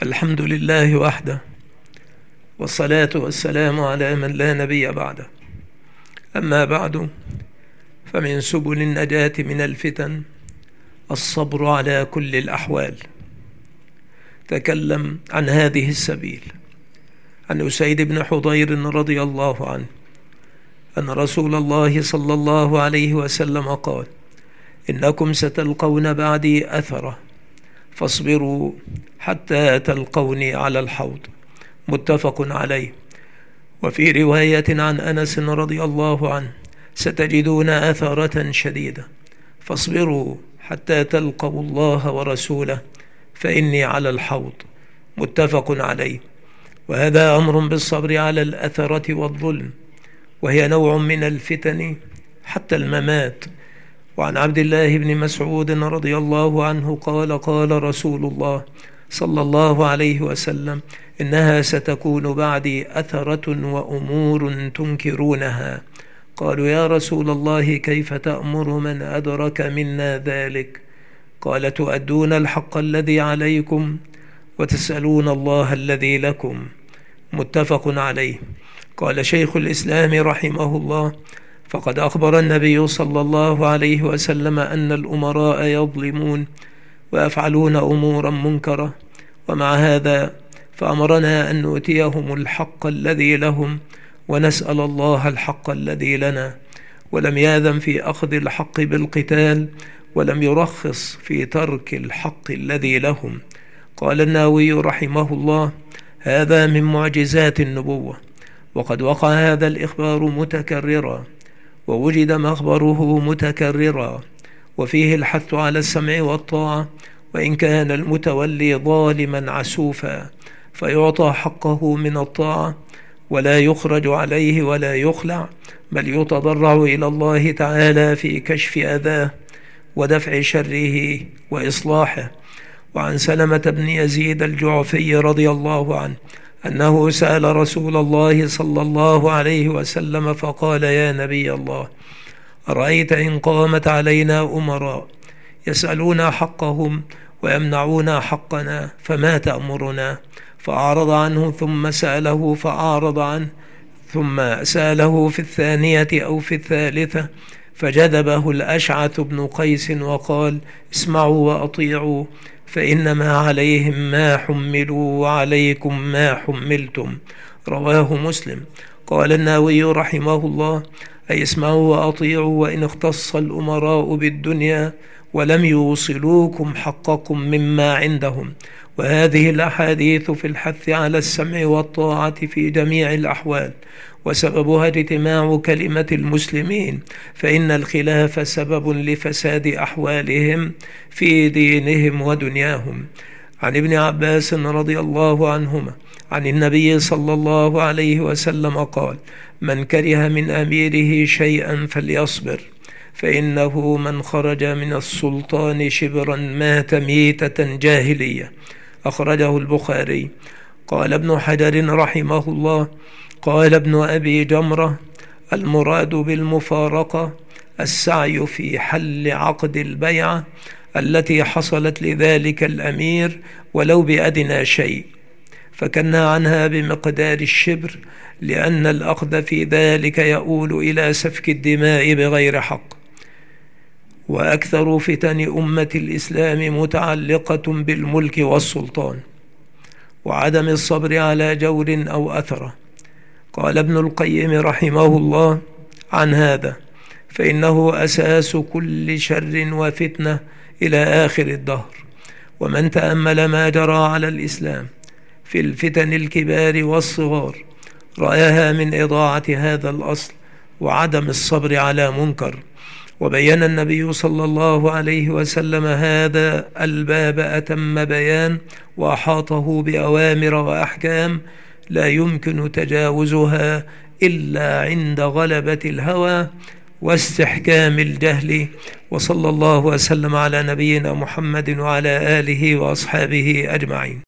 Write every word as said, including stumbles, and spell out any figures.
الحمد لله وحده، والصلاة والسلام على من لا نبي بعده. أما بعد، فمن سبل النجاة من الفتن الصبر على كل الأحوال. تكلم عن هذه السبيل عن أسيد بن حضير رضي الله عنه أن رسول الله صلى الله عليه وسلم قال: إنكم ستلقون بعدي أثرة، فاصبروا حتى تلقوني على الحوض. متفق عليه. وفي رواية عن أنس رضي الله عنه: ستجدون أثرة شديدة، فاصبروا حتى تلقوا الله ورسوله فإني على الحوض. متفق عليه. وهذا أمر بالصبر على الأثرة والظلم، وهي نوع من الفتن حتى الممات. وعن عبد الله بن مسعود رضي الله عنه قال: قال رسول الله صلى الله عليه وسلم: إنها ستكون بعدي أثرة وأمور تنكرونها. قالوا: يا رسول الله، كيف تأمر من أدرك منا ذلك؟ قال: تؤدون الحق الذي عليكم وتسألون الله الذي لكم. متفق عليه. قال شيخ الإسلام رحمه الله: فقد أخبر النبي صلى الله عليه وسلم أن الأمراء يظلمون ويفعلون أمورا منكرة، ومع هذا فأمرنا أن نؤتيهم الحق الذي لهم ونسأل الله الحق الذي لنا، ولم يأذن في أخذ الحق بالقتال، ولم يرخص في ترك الحق الذي لهم. قال النووي رحمه الله: هذا من معجزات النبوة، وقد وقع هذا الإخبار متكررا، ووجد مخبره متكررا، وفيه الحث على السمع والطاعة، وإن كان المتولي ظالما عسوفا، فيعطى حقه من الطاعة ولا يخرج عليه ولا يخلع، بل يتضرع إلى الله تعالى في كشف أذاه ودفع شره وإصلاحه. وعن سلمة بن يزيد الجعفي رضي الله عنه أنه سأل رسول الله صلى الله عليه وسلم فقال: يا نبي الله، أرأيت إن قامت علينا أمراء يسألون حقهم ويمنعون حقنا، فما تأمرنا؟ فأعرض عنه ثم سأله فأعرض عنه ثم سأله في الثانية أو في الثالثة، فجذبه الأشعث بن قيس وقال: اسمعوا وأطيعوا، فإنما عليهم ما حملوا وعليكم ما حملتم. رواه مسلم. قال النووي رحمه الله: أي اسمعوا وأطيعوا وإن اختص الأمراء بالدنيا ولم يوصلوكم حقكم مما عندهم. وهذه الأحاديث في الحث على السمع والطاعة في جميع الأحوال، وسببها اجتماع كلمة المسلمين، فإن الخلاف سبب لفساد أحوالهم في دينهم ودنياهم. عن ابن عباس رضي الله عنهما عن النبي صلى الله عليه وسلم قال: من كره من أميره شيئا فليصبر، فإنه من خرج من السلطان شبرا مات ميتة جاهلية. أخرجه البخاري. قال ابن حجر رحمه الله: قال ابن أبي جمرة: المراد بالمفارقة السعي في حل عقد البيعة التي حصلت لذلك الأمير ولو بأدنى شيء، فكنا عنها بمقدار الشبر، لأن الأخذ في ذلك يؤول إلى سفك الدماء بغير حق. وأكثر فتن أمة الإسلام متعلقة بالملك والسلطان وعدم الصبر على جور أو أثرة. قال ابن القيم رحمه الله عن هذا: فإنه أساس كل شر وفتنة إلى آخر الدهر. ومن تأمل ما جرى على الإسلام في الفتن الكبار والصغار رأيها من إضاعة هذا الأصل وعدم الصبر على منكر. وبين النبي صلى الله عليه وسلم هذا الباب أتم بيان، وأحاطه بأوامر وأحكام لا يمكن تجاوزها إلا عند غلبة الهوى واستحكام الجهل. وصلى الله وسلم على نبينا محمد وعلى آله وأصحابه أجمعين.